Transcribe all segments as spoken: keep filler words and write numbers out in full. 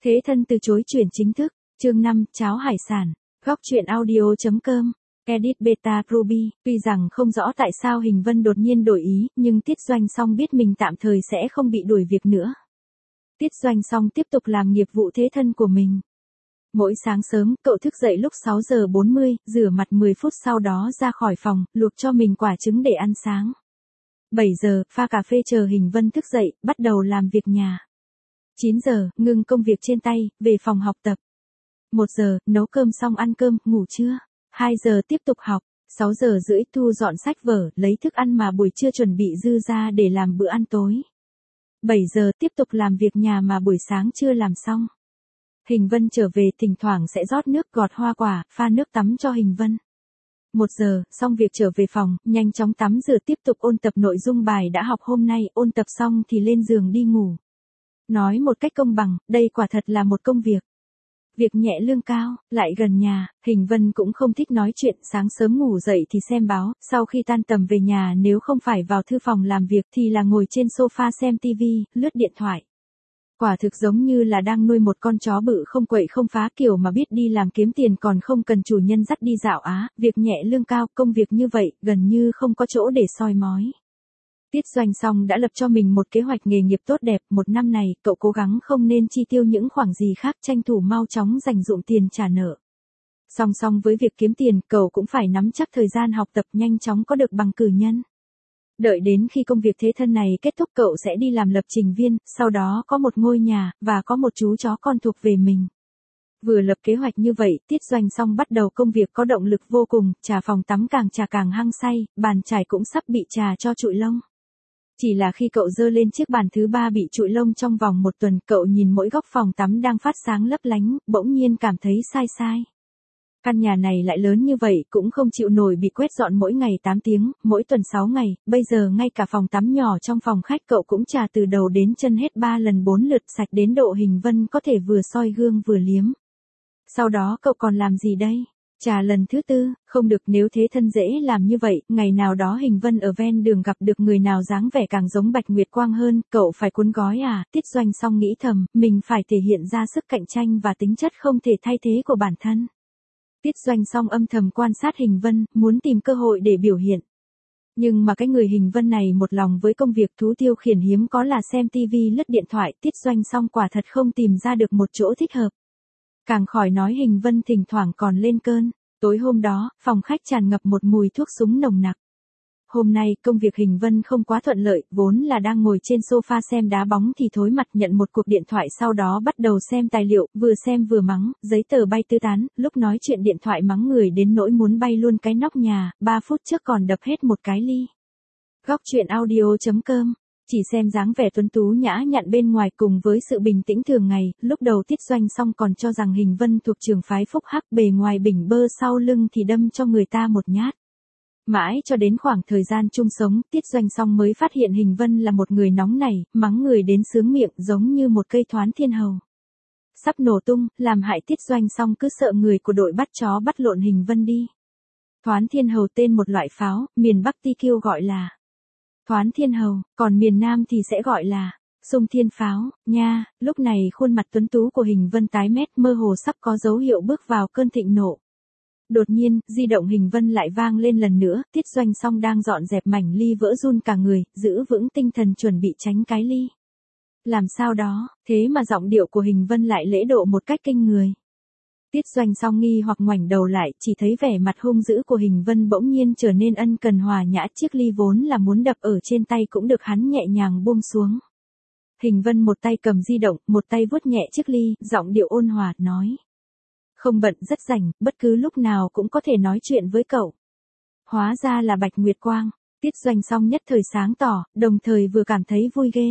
Thế thân từ chối chuyển chính thức, chương năm, cháo hải sản, góc truyện audio.com, edit beta Ruby, tuy rằng không rõ tại sao Hình Vân đột nhiên đổi ý, nhưng Tiết Doanh Song biết mình tạm thời sẽ không bị đuổi việc nữa. Tiết Doanh Song tiếp tục làm nghiệp vụ thế thân của mình. Mỗi sáng sớm, cậu thức dậy lúc sáu giờ bốn mươi, rửa mặt mười phút sau đó ra khỏi phòng, luộc cho mình quả trứng để ăn sáng. bảy giờ, pha cà phê chờ Hình Vân thức dậy, bắt đầu làm việc nhà. chín giờ, ngưng công việc trên tay, về phòng học tập. một giờ, nấu cơm xong ăn cơm, ngủ trưa. hai giờ tiếp tục học. sáu giờ rưỡi thu dọn sách vở, lấy thức ăn mà buổi trưa chuẩn bị dư ra để làm bữa ăn tối. bảy giờ tiếp tục làm việc nhà mà buổi sáng chưa làm xong. Hình Vân trở về thỉnh thoảng sẽ rót nước gọt hoa quả, pha nước tắm cho Hình Vân. một giờ, xong việc trở về phòng, nhanh chóng tắm rửa tiếp tục ôn tập nội dung bài đã học hôm nay, ôn tập xong thì lên giường đi ngủ. Nói một cách công bằng, đây quả thật là một công việc. Việc nhẹ lương cao, lại gần nhà, Hình Vân cũng không thích nói chuyện, sáng sớm ngủ dậy thì xem báo, sau khi tan tầm về nhà nếu không phải vào thư phòng làm việc thì là ngồi trên sofa xem tivi, lướt điện thoại. Quả thực giống như là đang nuôi một con chó bự không quậy không phá kiểu mà biết đi làm kiếm tiền còn không cần chủ nhân dắt đi dạo á, việc nhẹ lương cao, công việc như vậy, gần như không có chỗ để soi mói. Tiết Doanh Song đã lập cho mình một kế hoạch nghề nghiệp tốt đẹp, một năm này, cậu cố gắng không nên chi tiêu những khoản gì khác, tranh thủ mau chóng dành dụm tiền trả nợ. Song song với việc kiếm tiền, cậu cũng phải nắm chắc thời gian học tập nhanh chóng có được bằng cử nhân. Đợi đến khi công việc thế thân này kết thúc cậu sẽ đi làm lập trình viên, sau đó có một ngôi nhà, và có một chú chó con thuộc về mình. Vừa lập kế hoạch như vậy, Tiết Doanh Song bắt đầu công việc có động lực vô cùng, trà phòng tắm càng trà càng hăng say, bàn chải cũng sắp bị trà cho trụi lông. Chỉ là khi cậu dơ lên chiếc bàn thứ ba bị trụi lông trong vòng một tuần, cậu nhìn mỗi góc phòng tắm đang phát sáng lấp lánh, bỗng nhiên cảm thấy sai sai. Căn nhà này lại lớn như vậy cũng không chịu nổi bị quét dọn mỗi ngày tám tiếng, mỗi tuần sáu ngày, bây giờ ngay cả phòng tắm nhỏ trong phòng khách cậu cũng trà từ đầu đến chân hết ba lần bốn lượt, sạch đến độ Hình Vân có thể vừa soi gương vừa liếm. Sau đó cậu còn làm gì đây? Trà lần thứ tư, không được, nếu thế thân dễ làm như vậy, ngày nào đó Hình Vân ở ven đường gặp được người nào dáng vẻ càng giống Bạch Nguyệt Quang hơn, cậu phải cuốn gói à, Tiết Doanh Song nghĩ thầm, mình phải thể hiện ra sức cạnh tranh và tính chất không thể thay thế của bản thân. Tiết Doanh Song âm thầm quan sát Hình Vân, muốn tìm cơ hội để biểu hiện. Nhưng mà cái người Hình Vân này một lòng với công việc thú tiêu khiển hiếm có là xem tivi lướt điện thoại, Tiết Doanh Song quả thật không tìm ra được một chỗ thích hợp. Càng khỏi nói Hình Vân thỉnh thoảng còn lên cơn. Tối hôm đó, phòng khách tràn ngập một mùi thuốc súng nồng nặc. Hôm nay, công việc Hình Vân không quá thuận lợi, vốn là đang ngồi trên sofa xem đá bóng thì thối mặt nhận một cuộc điện thoại, sau đó bắt đầu xem tài liệu, vừa xem vừa mắng, giấy tờ bay tứ tán, lúc nói chuyện điện thoại mắng người đến nỗi muốn bay luôn cái nóc nhà, ba phút trước còn đập hết một cái ly. Góc truyện audio.com. Chỉ xem dáng vẻ tuấn tú nhã nhặn bên ngoài cùng với sự bình tĩnh thường ngày, lúc đầu Tiết Doanh Song còn cho rằng Hình Vân thuộc trường phái phúc hắc, bề ngoài bỉnh bơ sau lưng thì đâm cho người ta một nhát. Mãi cho đến khoảng thời gian chung sống, Tiết Doanh Song mới phát hiện Hình Vân là một người nóng nảy, mắng người đến sướng miệng giống như một cây thoán thiên hầu. Sắp nổ tung, làm hại Tiết Doanh Song cứ sợ người của đội bắt chó bắt lộn Hình Vân đi. Thoán thiên hầu tên một loại pháo, miền Bắc Ti Kiêu gọi là Thoán thiên hầu, còn miền Nam thì sẽ gọi là Xung thiên pháo, nha. Lúc này khuôn mặt tuấn tú của Hình Vân tái mét, mơ hồ sắp có dấu hiệu bước vào cơn thịnh nộ. Đột nhiên, di động Hình Vân lại vang lên lần nữa, Tiết Doanh Song đang dọn dẹp mảnh ly vỡ run cả người, giữ vững tinh thần chuẩn bị tránh cái ly. Làm sao đó, thế mà giọng điệu của Hình Vân lại lễ độ một cách kinh người. Tiết Doanh Song nghi hoặc ngoảnh đầu lại, chỉ thấy vẻ mặt hung dữ của Hình Vân bỗng nhiên trở nên ân cần hòa nhã, chiếc ly vốn là muốn đập ở trên tay cũng được hắn nhẹ nhàng buông xuống. Hình Vân một tay cầm di động, một tay vuốt nhẹ chiếc ly, giọng điệu ôn hòa, nói. Không bận, rất rảnh, bất cứ lúc nào cũng có thể nói chuyện với cậu. Hóa ra là Bạch Nguyệt Quang. Tiết Doanh Song nhất thời sáng tỏ, đồng thời vừa cảm thấy vui ghê.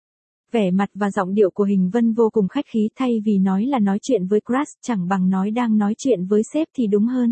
Vẻ mặt và giọng điệu của Hình Vân vô cùng khách khí, thay vì nói là nói chuyện với crush, chẳng bằng nói đang nói chuyện với sếp thì đúng hơn.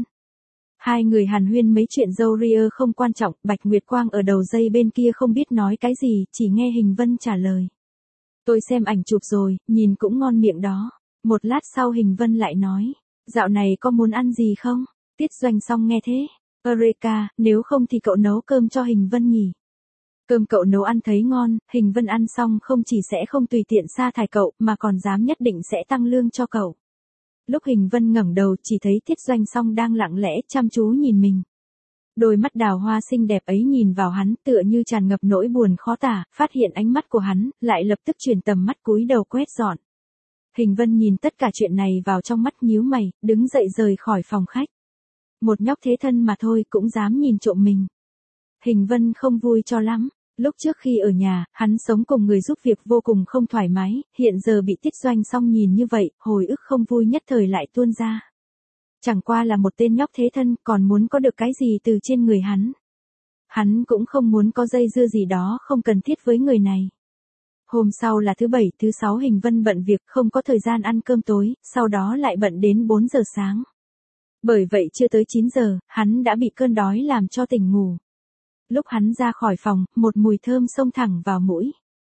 Hai người hàn huyên mấy chuyện dâu ria không quan trọng, Bạch Nguyệt Quang ở đầu dây bên kia không biết nói cái gì, chỉ nghe Hình Vân trả lời. Tôi xem ảnh chụp rồi, nhìn cũng ngon miệng đó. Một lát sau Hình Vân lại nói, dạo này có muốn ăn gì không? Tiết Doanh Song nghe thế. Eureka, nếu không thì cậu nấu cơm cho Hình Vân nhỉ? Cơm cậu nấu ăn thấy ngon, Hình Vân ăn xong không chỉ sẽ không tùy tiện sa thải cậu mà còn dám nhất định sẽ tăng lương cho cậu. Lúc Hình Vân ngẩng đầu chỉ thấy Tiết Doanh Song đang lặng lẽ chăm chú nhìn mình. Đôi mắt đào hoa xinh đẹp ấy nhìn vào hắn tựa như tràn ngập nỗi buồn khó tả, phát hiện ánh mắt của hắn, lại lập tức chuyển tầm mắt cúi đầu quét dọn. Hình Vân nhìn tất cả chuyện này vào trong mắt nhíu mày, đứng dậy rời khỏi phòng khách. Một nhóc thế thân mà thôi cũng dám nhìn trộm mình. Hình Vân không vui cho lắm. Lúc trước khi ở nhà, hắn sống cùng người giúp việc vô cùng không thoải mái, hiện giờ bị Tiết Doanh Song nhìn như vậy, hồi ức không vui nhất thời lại tuôn ra. Chẳng qua là một tên nhóc thế thân, còn muốn có được cái gì từ trên người hắn. Hắn cũng không muốn có dây dưa gì đó không cần thiết với người này. Hôm sau là thứ bảy, thứ sáu Hình Vân bận việc không có thời gian ăn cơm tối, sau đó lại bận đến bốn giờ sáng. Bởi vậy chưa tới chín giờ, hắn đã bị cơn đói làm cho tỉnh ngủ. Lúc hắn ra khỏi phòng, một mùi thơm xông thẳng vào mũi.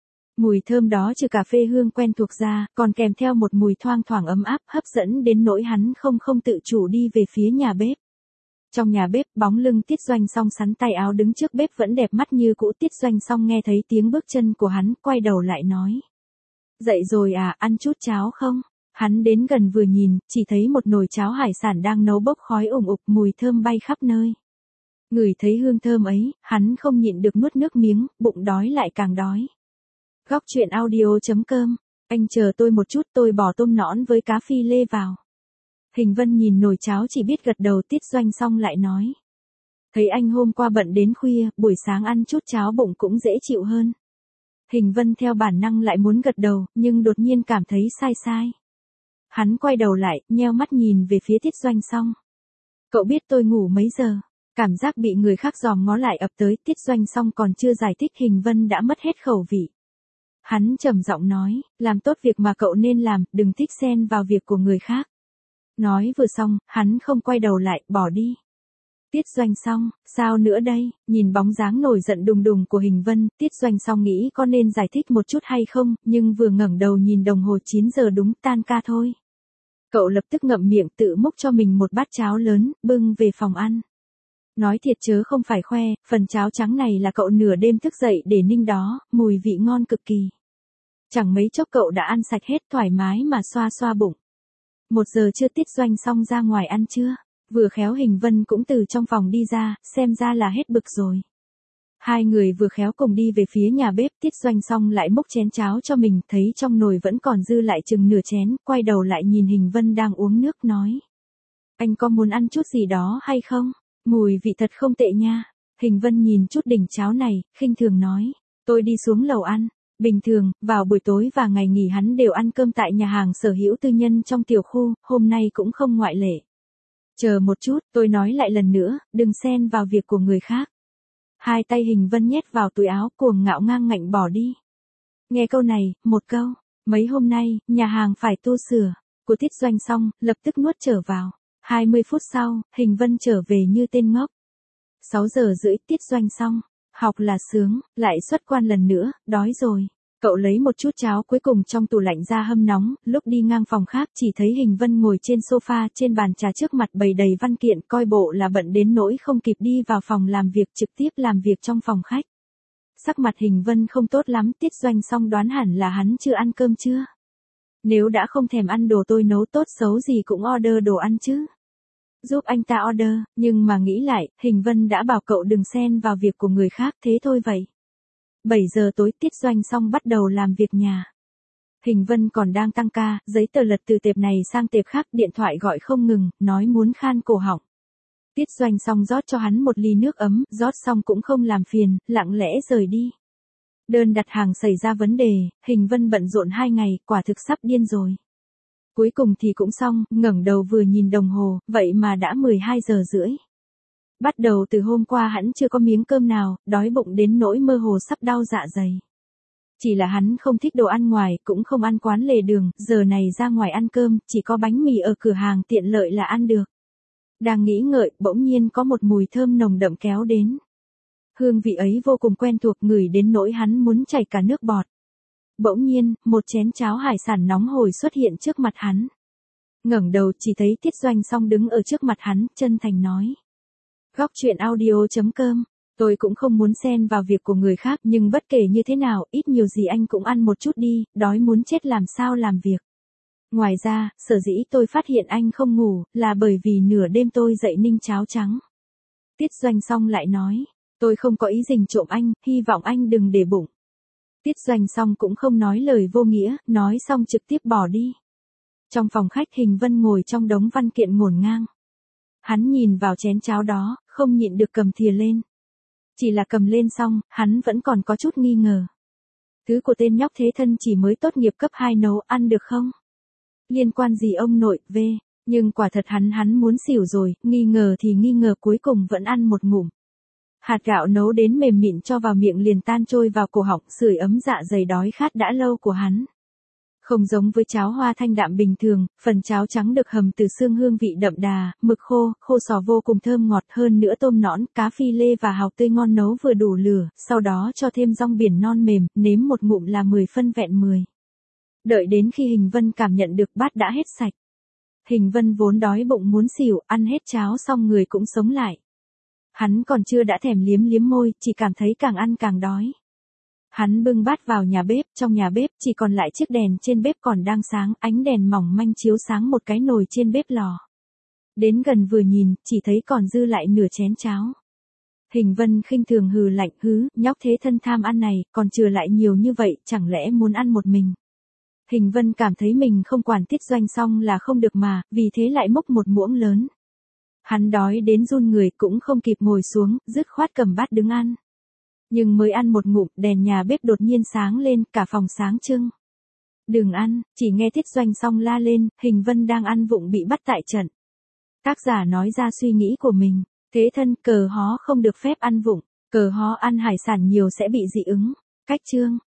Mùi thơm đó trừ cà phê hương quen thuộc ra, còn kèm theo một mùi thoang thoảng ấm áp hấp dẫn đến nỗi hắn không không tự chủ đi về phía nhà bếp. Trong nhà bếp, bóng lưng Tiết Doanh Song sắn tay áo đứng trước bếp vẫn đẹp mắt như cũ. Tiết Doanh Song nghe thấy tiếng bước chân của hắn, quay đầu lại nói. Dậy rồi à, ăn chút cháo không? Hắn đến gần vừa nhìn, chỉ thấy một nồi cháo hải sản đang nấu bốc khói ủng ục, mùi thơm bay khắp nơi. Ngửi thấy hương thơm ấy, hắn không nhịn được nuốt nước miếng, bụng đói lại càng đói. Góc truyện audio chấm com, anh chờ tôi một chút, tôi bỏ tôm nõn với cá phi lê vào. Hình Vân nhìn nồi cháo chỉ biết gật đầu. Tiết Doanh Song lại nói. Thấy anh hôm qua bận đến khuya, buổi sáng ăn chút cháo bụng cũng dễ chịu hơn. Hình Vân theo bản năng lại muốn gật đầu, nhưng đột nhiên cảm thấy sai sai. Hắn quay đầu lại, nheo mắt nhìn về phía Tiết Doanh Song. Cậu biết tôi ngủ mấy giờ? Cảm giác bị người khác dòm ngó lại ập tới. Tiết Doanh Song còn chưa giải thích, Hình Vân đã mất hết khẩu vị. Hắn trầm giọng nói, làm tốt việc mà cậu nên làm, đừng thích xen vào việc của người khác. Nói vừa xong, hắn không quay đầu lại, bỏ đi. Tiết Doanh Song, sao nữa đây? Nhìn bóng dáng nổi giận đùng đùng của Hình Vân, Tiết Doanh Song nghĩ có nên giải thích một chút hay không, nhưng vừa ngẩng đầu nhìn đồng hồ chín giờ đúng, tan ca thôi. Cậu lập tức ngậm miệng tự múc cho mình một bát cháo lớn, bưng về phòng ăn. Nói thiệt chớ không phải khoe, phần cháo trắng này là cậu nửa đêm thức dậy để ninh đó, mùi vị ngon cực kỳ. Chẳng mấy chốc cậu đã ăn sạch hết, thoải mái mà xoa xoa bụng. Một giờ chưa. Tiết Doanh Song ra ngoài ăn trưa, vừa khéo Hình Vân cũng từ trong phòng đi ra, xem ra là hết bực rồi. Hai người vừa khéo cùng đi về phía nhà bếp. Tiết Doanh Song lại múc chén cháo cho mình, thấy trong nồi vẫn còn dư lại chừng nửa chén, quay đầu lại nhìn Hình Vân đang uống nước nói. Anh có muốn ăn chút gì đó hay không? Mùi vị thật không tệ nha. Hình Vân nhìn chút đỉnh cháo này, khinh thường nói. Tôi đi xuống lầu ăn. Bình thường, vào buổi tối và ngày nghỉ hắn đều ăn cơm tại nhà hàng sở hữu tư nhân trong tiểu khu, hôm nay cũng không ngoại lệ. Chờ một chút, tôi nói lại lần nữa, đừng xen vào việc của người khác. Hai tay Hình Vân nhét vào túi áo, cuồng ngạo ngang ngạnh bỏ đi. Nghe câu này, một câu, mấy hôm nay, nhà hàng phải tu sửa, của Tiết Doanh Song, lập tức nuốt trở vào. hai mươi phút sau, Hình Vân trở về như tên ngốc. sáu giờ rưỡi, Tiết Doanh Song. Học là sướng, lại xuất quan lần nữa, đói rồi. Cậu lấy một chút cháo cuối cùng trong tủ lạnh ra hâm nóng, lúc đi ngang phòng khác chỉ thấy Hình Vân ngồi trên sofa, trên bàn trà trước mặt bày đầy văn kiện, coi bộ là bận đến nỗi không kịp đi vào phòng làm việc, trực tiếp làm việc trong phòng khách. Sắc mặt Hình Vân không tốt lắm. Tiết Doanh Song đoán hẳn là hắn chưa ăn cơm chưa. Nếu đã không thèm ăn đồ tôi nấu, tốt xấu gì cũng order đồ ăn chứ. Giúp anh ta order, nhưng mà nghĩ lại, Hình Vân đã bảo cậu đừng xen vào việc của người khác, thế thôi vậy. bảy giờ tối, Tiết Doanh Song bắt đầu làm việc nhà. Hình Vân còn đang tăng ca, giấy tờ lật từ tệp này sang tệp khác, điện thoại gọi không ngừng, nói muốn khan cổ họng. Tiết Doanh Song rót cho hắn một ly nước ấm, rót xong cũng không làm phiền, lặng lẽ rời đi. Đơn đặt hàng xảy ra vấn đề, Hình Vân bận rộn hai ngày, quả thực sắp điên rồi. Cuối cùng thì cũng xong, ngẩng đầu vừa nhìn đồng hồ, vậy mà đã mười hai giờ rưỡi. Bắt đầu từ hôm qua hắn chưa có miếng cơm nào, đói bụng đến nỗi mơ hồ sắp đau dạ dày. Chỉ là hắn không thích đồ ăn ngoài, cũng không ăn quán lề đường, giờ này ra ngoài ăn cơm, chỉ có bánh mì ở cửa hàng tiện lợi là ăn được. Đang nghĩ ngợi, bỗng nhiên có một mùi thơm nồng đậm kéo đến. Hương vị ấy vô cùng quen thuộc, ngửi đến nỗi hắn muốn chảy cả nước bọt. Bỗng nhiên, một chén cháo hải sản nóng hổi xuất hiện trước mặt hắn. Ngẩng đầu chỉ thấy Tiết Doanh Song đứng ở trước mặt hắn, chân thành nói. Góc truyện audio chấm com Tôi cũng không muốn xen vào việc của người khác, nhưng bất kể như thế nào, ít nhiều gì anh cũng ăn một chút đi, đói muốn chết làm sao làm việc. Ngoài ra, sở dĩ tôi phát hiện anh không ngủ, là bởi vì nửa đêm tôi dậy ninh cháo trắng. Tiết Doanh Song lại nói, tôi không có ý rình trộm anh, hy vọng anh đừng để bụng. Tiết Doanh Song cũng không nói lời vô nghĩa, nói xong trực tiếp bỏ đi. Trong phòng khách Hình Vân ngồi trong đống văn kiện ngổn ngang. Hắn nhìn vào chén cháo đó, không nhịn được cầm thìa lên. Chỉ là cầm lên xong, hắn vẫn còn có chút nghi ngờ. Thứ của tên nhóc thế thân chỉ mới tốt nghiệp cấp hai nấu ăn được không? Liên quan gì ông nội, về. Nhưng quả thật hắn hắn muốn xỉu rồi, nghi ngờ thì nghi ngờ cuối cùng vẫn ăn một ngụm. Hạt gạo nấu đến mềm mịn cho vào miệng liền tan trôi vào cổ họng, sưởi ấm dạ dày đói khát đã lâu của hắn. Không giống với cháo hoa thanh đạm bình thường, phần cháo trắng được hầm từ xương hương vị đậm đà, mực khô, khô sò vô cùng thơm ngọt, hơn nữa tôm nõn, cá phi lê và hàu tươi ngon nấu vừa đủ lửa, sau đó cho thêm rong biển non mềm, nếm một ngụm là mười phân vẹn mười. Đợi đến khi Hình Vân cảm nhận được bát đã hết sạch. Hình Vân vốn đói bụng muốn xỉu, ăn hết cháo xong người cũng sống lại. Hắn còn chưa đã thèm liếm liếm môi, chỉ cảm thấy càng ăn càng đói. Hắn bưng bát vào nhà bếp, trong nhà bếp chỉ còn lại chiếc đèn trên bếp còn đang sáng, ánh đèn mỏng manh chiếu sáng một cái nồi trên bếp lò. Đến gần vừa nhìn, chỉ thấy còn dư lại nửa chén cháo. Hình Vân khinh thường hừ lạnh, hứ, nhóc thế thân tham ăn này, còn chừa lại nhiều như vậy, chẳng lẽ muốn ăn một mình. Hình Vân cảm thấy mình không quản Tiết Doanh Song là không được mà, vì thế lại múc một muỗng lớn. Hắn đói đến run người cũng không kịp ngồi xuống, dứt khoát cầm bát đứng ăn. Nhưng mới ăn một ngụm, đèn nhà bếp đột nhiên sáng lên, cả phòng sáng trưng. Đừng ăn, chỉ nghe Tiết Doanh Song la lên, Hình Vân đang ăn vụng bị bắt tại trận. Tác giả nói ra suy nghĩ của mình, thế thân, cờ hó không được phép ăn vụng, cờ hó ăn hải sản nhiều sẽ bị dị ứng. Cách chương